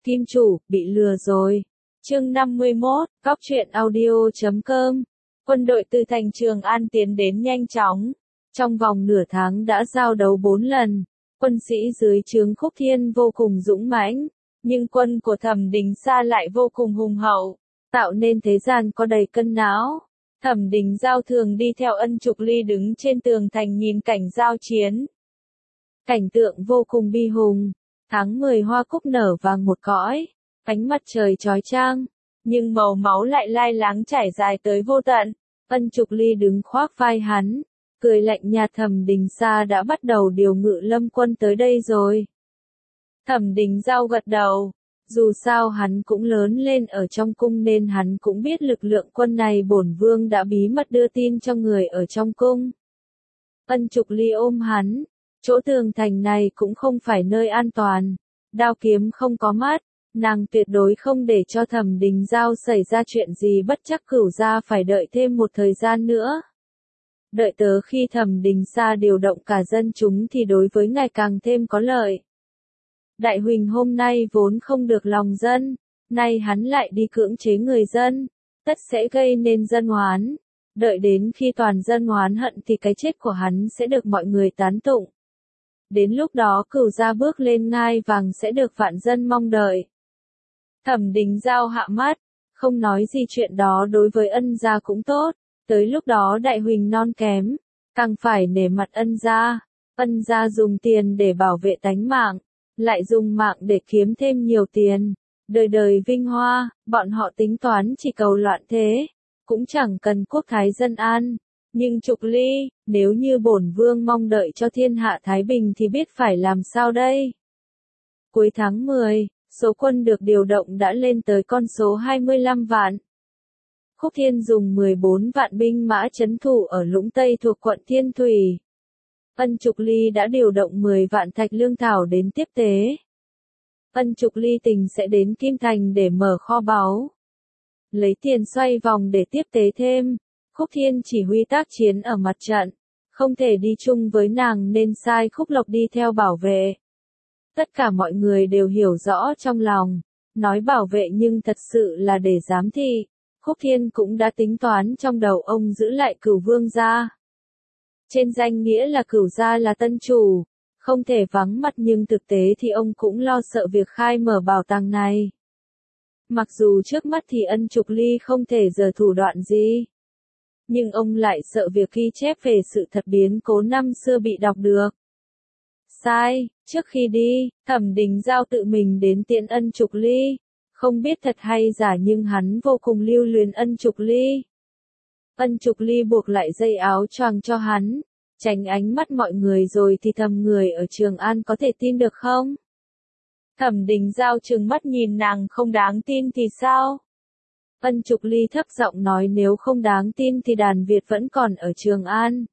Kim chủ, bị lừa rồi. Chương 51, Góc truyện audio.com. Quân đội từ thành Trường An tiến đến nhanh chóng. Trong vòng nửa tháng đã giao đấu 4 lần. Quân sĩ dưới trướng Khúc Thiên vô cùng dũng mãnh, nhưng quân của Thẩm Đình Sa lại vô cùng hùng hậu, tạo nên thế gian có đầy cân não. Thẩm Đình Giao thường đi theo Ân Trục Ly đứng trên tường thành nhìn cảnh giao chiến. Cảnh tượng vô cùng bi hùng. Tháng 10 hoa cúc nở vàng một cõi, ánh mặt trời chói chang, nhưng màu máu lại lai láng trải dài tới vô tận. Ân Trục Ly đứng khoác vai hắn, cười lạnh nhạt. Thẩm Đình Sa đã bắt đầu điều ngự lâm quân tới đây rồi. Thẩm Đình Giao gật đầu, dù sao hắn cũng lớn lên ở trong cung nên hắn cũng biết lực lượng quân này. Bổn vương đã bí mật đưa tin cho người ở trong cung. Ân Trục Ly ôm hắn, chỗ tường thành này cũng không phải nơi an toàn, đao kiếm không có mắt, nàng tuyệt đối không để cho Thẩm Đình Giao xảy ra chuyện gì bất trắc. Cửu gia phải đợi thêm một thời gian nữa. Đợi tớ khi Thẩm Đình Sa điều động cả dân chúng thì đối với ngài càng thêm có lợi. Đại Huỳnh hôm nay vốn không được lòng dân, nay hắn lại đi cưỡng chế người dân, tất sẽ gây nên dân oán. Đợi đến khi toàn dân oán hận thì cái chết của hắn sẽ được mọi người tán tụng. Đến lúc đó Cửu gia bước lên ngai vàng sẽ được vạn dân mong đợi. Thẩm Đình Giao hạ mắt, không nói gì. Chuyện đó đối với Ân gia cũng tốt, tới lúc đó Đại Huỳnh non kém, càng phải nể mặt Ân gia. Ân gia dùng tiền để bảo vệ tánh mạng, lại dùng mạng để kiếm thêm nhiều tiền, đời đời vinh hoa. Bọn họ tính toán chỉ cầu loạn thế, cũng chẳng cần quốc thái dân an. Nhưng Trục Ly, nếu như bổn vương mong đợi cho thiên hạ thái bình thì biết phải làm sao đây? Cuối tháng 10, số quân được điều động đã lên tới con số 25 vạn. Khúc Thiên dùng 14 vạn binh mã trấn thủ ở Lũng Tây thuộc quận Thiên Thủy. Ân Trục Ly đã điều động 10 vạn thạch lương thảo đến tiếp tế. Ân Trục Ly tình sẽ đến Kim Thành để mở kho báu, lấy tiền xoay vòng để tiếp tế thêm. Khúc Thiên chỉ huy tác chiến ở mặt trận, không thể đi chung với nàng nên sai Khúc Lộc đi theo bảo vệ. Tất cả mọi người đều hiểu rõ trong lòng, nói bảo vệ nhưng thật sự là để giám thị. Khúc Thiên cũng đã tính toán trong đầu ông giữ lại Cửu Vương gia. Trên danh nghĩa là Cửu gia là tân chủ, không thể vắng mặt, nhưng thực tế thì ông cũng lo sợ việc khai mở bảo tàng này. Mặc dù trước mắt thì Ân Trục Ly không thể giở thủ đoạn gì, nhưng ông lại sợ việc ghi chép về sự thật biến cố năm xưa bị đọc được. Sai, trước khi đi, Thẩm Đình Giao tự mình đến tiễn Ân Trục Ly, không biết thật hay giả nhưng hắn vô cùng lưu luyến Ân Trục Ly. Ân Trục Ly buộc lại dây áo choàng cho hắn, tránh ánh mắt mọi người rồi thì thầm: người ở Trường An có thể tin được không? Thẩm Đình Giao trừng mắt nhìn nàng: không đáng tin thì sao? Ân Trục Ly thấp giọng nói: nếu không đáng tin thì đàn Việt vẫn còn ở Trường An.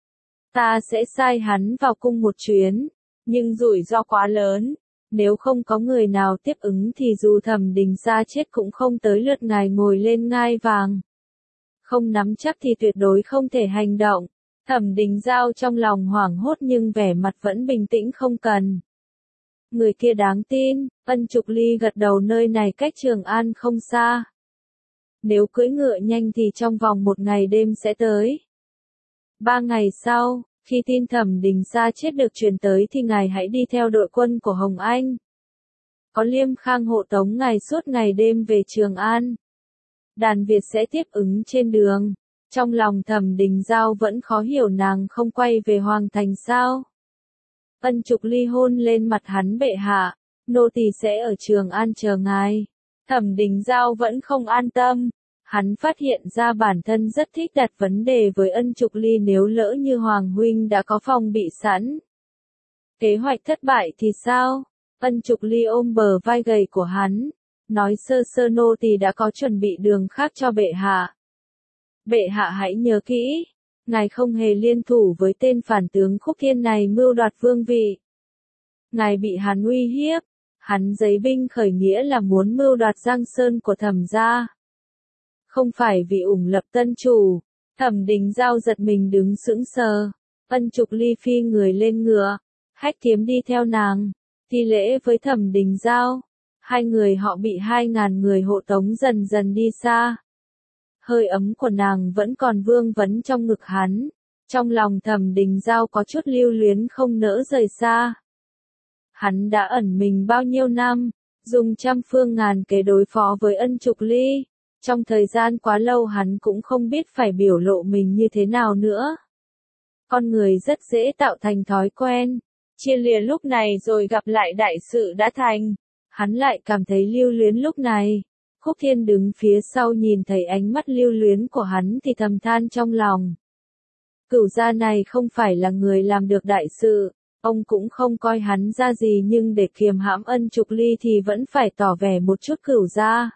Ta sẽ sai hắn vào cung một chuyến, nhưng rủi ro quá lớn. Nếu không có người nào tiếp ứng thì dù Thẩm Đình Sa chết cũng không tới lượt ngài ngồi lên ngai vàng. Không nắm chắc thì tuyệt đối không thể hành động. Thẩm Đình Giao trong lòng hoảng hốt nhưng vẻ mặt vẫn bình tĩnh: không cần. Người kia đáng tin. Ân Trục Ly gật đầu: nơi này cách Trường An không xa. Nếu cưỡi ngựa nhanh thì trong vòng 1 ngày đêm sẽ tới. 3 ngày sau, khi tin Thẩm Đình Sa chết được truyền tới thì ngài hãy đi theo đội quân của Hồng Anh. Có Liêm Khang hộ tống ngài suốt ngày đêm về Trường An. Đàn Việt sẽ tiếp ứng trên đường. Trong lòng Thẩm Đình Giao vẫn khó hiểu, nàng không quay về Hoàng Thành sao? Ân Trục Ly hôn lên mặt hắn: bệ hạ, nô tỳ sẽ ở Trường An chờ ngài. Thẩm Đình Giao vẫn không an tâm. Hắn phát hiện ra bản thân rất thích đặt vấn đề với Ân Trục Ly: nếu lỡ như Hoàng huynh đã có phòng bị sẵn, kế hoạch thất bại thì sao? Ân Trục Ly ôm bờ vai gầy của hắn, nói: sơ sơ nô tỳ đã có chuẩn bị đường khác cho bệ hạ. Bệ hạ hãy nhớ kỹ, ngài không hề liên thủ với tên phản tướng Khúc Thiên này mưu đoạt vương vị. Ngài bị hắn uy hiếp, hắn giấy binh khởi nghĩa là muốn mưu đoạt Giang Sơn của Thẩm gia. Không phải vì ủng lập tân chủ. Thẩm Đình Giao giật mình đứng sững sờ. Ân Trục Ly phi người lên ngựa, hách kiếm đi theo nàng, thi lễ với Thẩm Đình Giao. Hai người họ bị 2.000 người hộ tống dần dần đi xa. Hơi ấm của nàng vẫn còn vương vấn trong ngực hắn. Trong lòng Thẩm Đình Giao có chút lưu luyến không nỡ rời xa. Hắn đã ẩn mình bao nhiêu năm, dùng trăm phương ngàn kế đối phó với Ân Trục Ly. Trong thời gian quá lâu hắn cũng không biết phải biểu lộ mình như thế nào nữa. Con người rất dễ tạo thành thói quen. Chia lìa lúc này rồi gặp lại đại sự đã thành. Hắn lại cảm thấy lưu luyến lúc này. Khúc Thiên đứng phía sau nhìn thấy ánh mắt lưu luyến của hắn thì thầm than trong lòng. Cửu gia này không phải là người làm được đại sự, ông cũng không coi hắn ra gì, nhưng để kiềm hãm Ân Trục Ly thì vẫn phải tỏ vẻ một chút Cửu gia.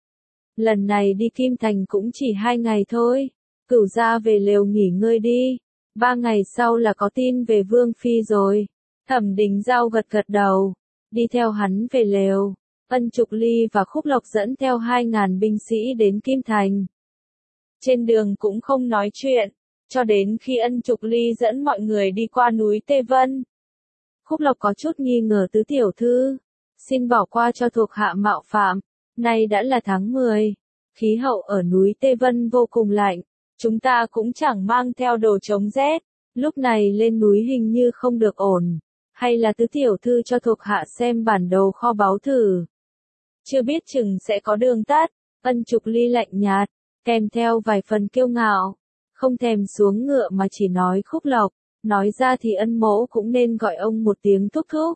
Lần này đi Kim Thành cũng chỉ 2 ngày thôi, Cửu gia về lều nghỉ ngơi đi, 3 ngày sau là có tin về Vương Phi rồi. Thẩm Đình Giao gật gật đầu, đi theo hắn về lều. Ân Trục Ly và Khúc Lộc dẫn theo 2.000 binh sĩ đến Kim Thành. Trên đường cũng không nói chuyện, cho đến khi Ân Trục Ly dẫn mọi người đi qua núi Tê Vân. Khúc Lộc có chút nghi ngờ tứ tiểu thư, xin bỏ qua cho thuộc hạ mạo phạm, nay đã là tháng 10, khí hậu ở núi Tê Vân vô cùng lạnh, chúng ta cũng chẳng mang theo đồ chống rét, lúc này lên núi hình như không được ổn, hay là tứ tiểu thư cho thuộc hạ xem bản đồ kho báu thử. Chưa biết chừng sẽ có đường tắt. Ân Trục Ly lạnh nhạt, kèm theo vài phần kiêu ngạo, không thèm xuống ngựa mà chỉ nói Khúc Lộc, nói ra thì Ân mỗ cũng nên gọi ông một tiếng thúc thúc.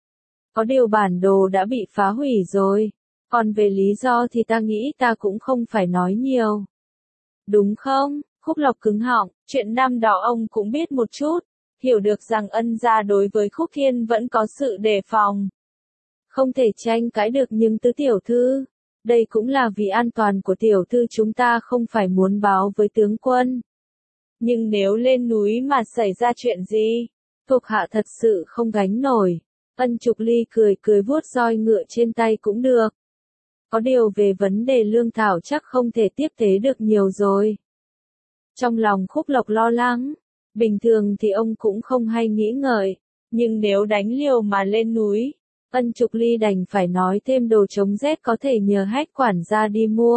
Có điều bản đồ đã bị phá hủy rồi, còn về lý do thì ta nghĩ ta cũng không phải nói nhiều. Đúng không? Khúc Lộc cứng họng, chuyện năm đó ông cũng biết một chút, hiểu được rằng Ân gia đối với Khúc Thiên vẫn có sự đề phòng. Không thể tranh cãi được, nhưng tứ tiểu thư, đây cũng là vì an toàn của tiểu thư, chúng ta không phải muốn báo với tướng quân. Nhưng nếu lên núi mà xảy ra chuyện gì, thuộc hạ thật sự không gánh nổi. Ân Trục Ly cười cười vuốt roi ngựa trên tay cũng được. Có điều về vấn đề lương thảo chắc không thể tiếp tế được nhiều rồi. Trong lòng Khúc Lộc lo lắng, bình thường thì ông cũng không hay nghĩ ngợi, nhưng nếu đánh liều mà lên núi, Ân Trục Ly đành phải nói thêm đồ chống rét có thể nhờ Hách quản gia đi mua.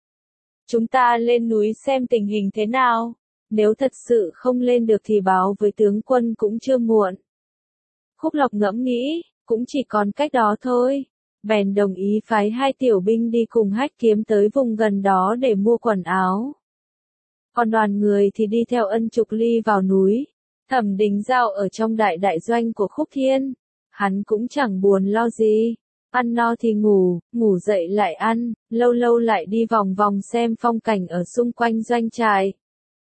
Chúng ta lên núi xem tình hình thế nào, nếu thật sự không lên được thì báo với tướng quân cũng chưa muộn. Khúc Lộc ngẫm nghĩ, cũng chỉ còn cách đó thôi, bèn đồng ý phái 2 tiểu binh đi cùng Hách Kiếm tới vùng gần đó để mua quần áo. Còn đoàn người thì đi theo Ân Trục Ly vào núi. Thẩm Đình Giao ở trong đại doanh của Khúc Thiên. Hắn cũng chẳng buồn lo gì, ăn no thì ngủ, ngủ dậy lại ăn, lâu lâu lại đi vòng vòng xem phong cảnh ở xung quanh doanh trại.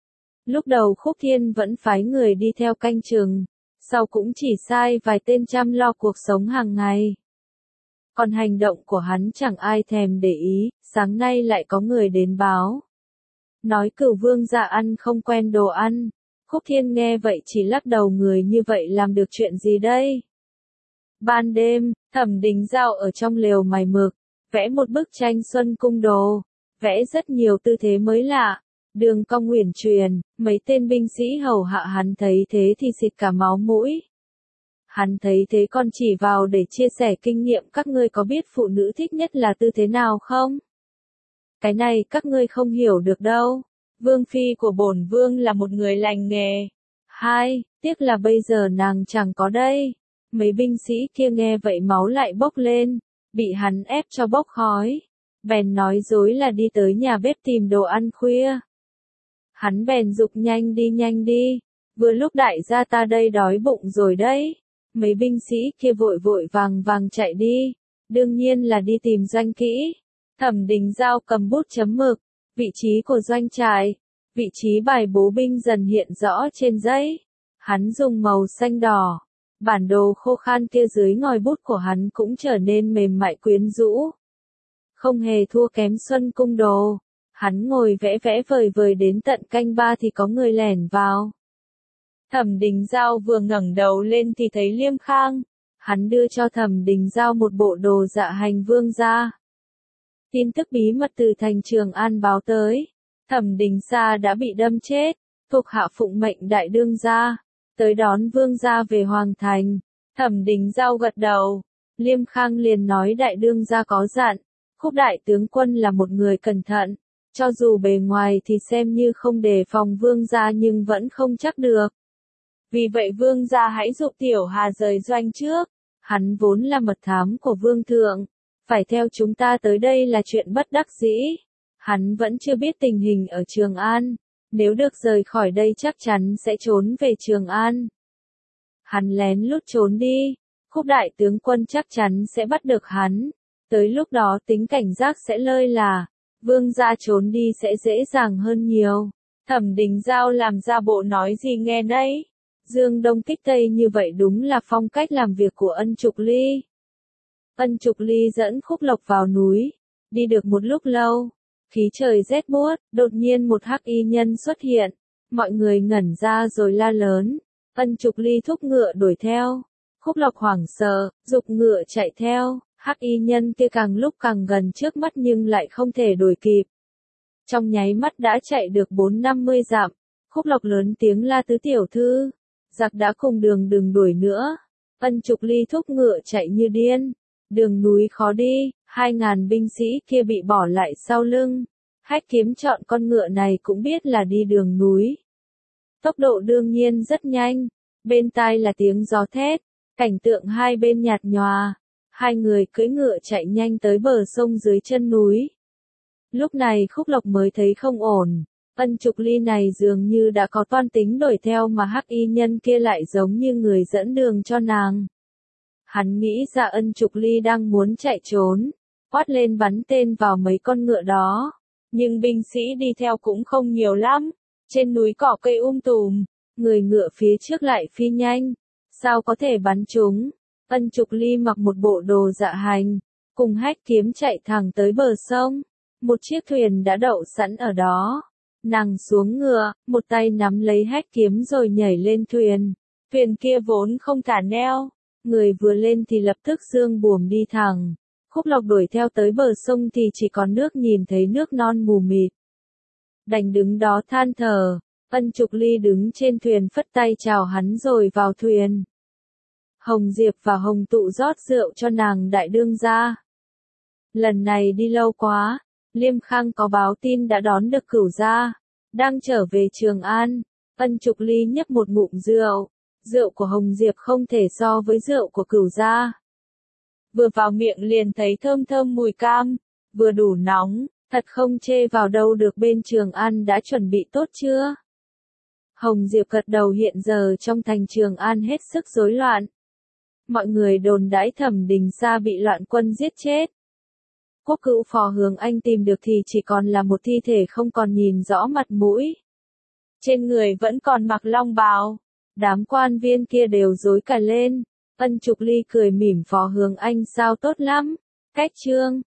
Lúc đầu Khúc Thiên vẫn phái người đi theo canh chừng, sau cũng chỉ sai vài tên chăm lo cuộc sống hàng ngày. Còn hành động của hắn chẳng ai thèm để ý, sáng nay lại có người đến báo. Nói Cửu vương gia ăn không quen đồ ăn. Khúc Thiên nghe vậy chỉ lắc đầu, người như vậy làm được chuyện gì đây? Ban đêm, Thẩm Đình Giao ở trong lều mài mực, vẽ một bức tranh Xuân Cung Đồ, vẽ rất nhiều tư thế mới lạ, đường cong uyển chuyển, mấy tên binh sĩ hầu hạ hắn thấy thế thì xịt cả máu mũi. Hắn thấy thế còn chỉ vào để chia sẻ kinh nghiệm, các ngươi có biết phụ nữ thích nhất là tư thế nào không? Cái này các ngươi không hiểu được đâu. Vương phi của bổn vương là một người lành nghề. Tiếc là bây giờ nàng chẳng có đây. Mấy binh sĩ kia nghe vậy máu lại bốc lên, bị hắn ép cho bốc khói. Bèn nói dối là đi tới nhà bếp tìm đồ ăn khuya. Hắn bèn giục nhanh đi, vừa lúc đại gia ta đây đói bụng rồi đấy. Mấy binh sĩ kia vội vàng chạy đi, đương nhiên là đi tìm Doanh Kỹ. Thẩm Đình Giao cầm bút chấm mực, vị trí của doanh trại, vị trí bài bố binh dần hiện rõ trên giấy. Hắn dùng màu xanh đỏ, bản đồ khô khan kia dưới ngòi bút của hắn cũng trở nên mềm mại quyến rũ. Không hề thua kém Xuân Cung Đồ. Hắn ngồi vẽ vời đến tận canh 3 thì có người lẻn vào. Thẩm Đình Giao vừa ngẩng đầu lên thì thấy Liêm Khang. Hắn đưa cho Thẩm Đình Giao một bộ đồ dạ hành vương gia. Tin tức bí mật từ thành Trường An báo tới. Thẩm Đình Sa đã bị đâm chết, thuộc hạ phụng mệnh đại đương gia tới đón vương gia về hoàng thành. Thẩm Đình Giao gật đầu, Liêm Khang liền nói đại đương gia có dặn, Khúc đại tướng quân là một người cẩn thận, cho dù bề ngoài thì xem như không đề phòng vương gia nhưng vẫn không chắc được. Vì vậy vương gia hãy dụ Tiểu Hà rời doanh trước, hắn vốn là mật thám của vương thượng, phải theo chúng ta tới đây là chuyện bất đắc dĩ. Hắn vẫn chưa biết tình hình ở Trường An, nếu được rời khỏi đây chắc chắn sẽ trốn về Trường An. Hắn lén lút trốn đi, Khúc đại tướng quân chắc chắn sẽ bắt được hắn, tới lúc đó tính cảnh giác sẽ lơi là, vương gia trốn đi sẽ dễ dàng hơn nhiều. Thẩm Đình Giao làm ra bộ nói gì nghe nấy. Dương Đông kích Tây như vậy đúng là phong cách làm việc của Ân Trục Ly. Ân Trục Ly dẫn Khúc Lộc vào núi, đi được một lúc lâu, khí trời rét buốt, đột nhiên một hắc y nhân xuất hiện, mọi người ngẩn ra rồi la lớn, Ân Trục Ly thúc ngựa đuổi theo, Khúc Lộc hoảng sợ, giục ngựa chạy theo, hắc y nhân kia càng lúc càng gần trước mắt nhưng lại không thể đuổi kịp. Trong nháy mắt đã chạy được 4-50 dặm, Khúc Lộc lớn tiếng la tứ tiểu thư, giặc đã cùng đường đừng đuổi nữa. Ân Trục Ly thúc ngựa chạy như điên, đường núi khó đi, 2.000 binh sĩ kia bị bỏ lại sau lưng. Hách Kiếm chọn con ngựa này cũng biết là đi đường núi. Tốc độ đương nhiên rất nhanh, bên tai là tiếng gió thét, cảnh tượng hai bên nhạt nhòa. Hai người cưỡi ngựa chạy nhanh tới bờ sông dưới chân núi. Lúc này Khúc Lộc mới thấy không ổn, Ân Trục Ly này dường như đã có toan tính đuổi theo mà hắc y nhân kia lại giống như người dẫn đường cho nàng. Hắn nghĩ ra Ân Trục Ly đang muốn chạy trốn, quát lên bắn tên vào mấy con ngựa đó. Nhưng binh sĩ đi theo cũng không nhiều lắm, trên núi cỏ cây tùm, người ngựa phía trước lại phi nhanh, sao có thể bắn chúng. Ân Trục Ly mặc một bộ đồ dạ hành, cùng Hách Kiếm chạy thẳng tới bờ sông. Một chiếc thuyền đã đậu sẵn ở đó. Nàng xuống ngựa, một tay nắm lấy Hách Kiếm rồi nhảy lên thuyền. Thuyền kia vốn không cả neo, người vừa lên thì lập tức dương buồm đi thẳng. Khúc Lộc đuổi theo tới bờ sông thì chỉ còn nước nhìn thấy nước non mù mịt. Đành đứng đó than thở, Ân Trục Ly đứng trên thuyền phất tay chào hắn rồi vào thuyền. Hồng Diệp và Hồng Tụ rót rượu cho nàng đại đương gia. Lần này đi lâu quá, Liêm Khang có báo tin đã đón được Cửu gia, đang trở về Trường An. Ân Trục Ly nhấp một ngụm rượu, rượu của Hồng Diệp không thể so với rượu của Cửu gia. Vừa vào miệng liền thấy thơm thơm mùi cam, vừa đủ nóng, thật không chê vào đâu được. Bên Trường An đã chuẩn bị tốt chưa? Hồng Diệp gật đầu. Hiện giờ trong thành Trường An hết sức rối loạn. Mọi người đồn đãi Thẩm Đình Sa bị loạn quân giết chết. Quốc cữu Phò Hướng Anh tìm được thì chỉ còn là một thi thể không còn nhìn rõ mặt mũi. Trên người vẫn còn mặc long bào. Đám quan viên kia đều rối cả lên. Ân Trục Ly cười mỉm, Phò Hướng Anh sao tốt lắm. Cách trương,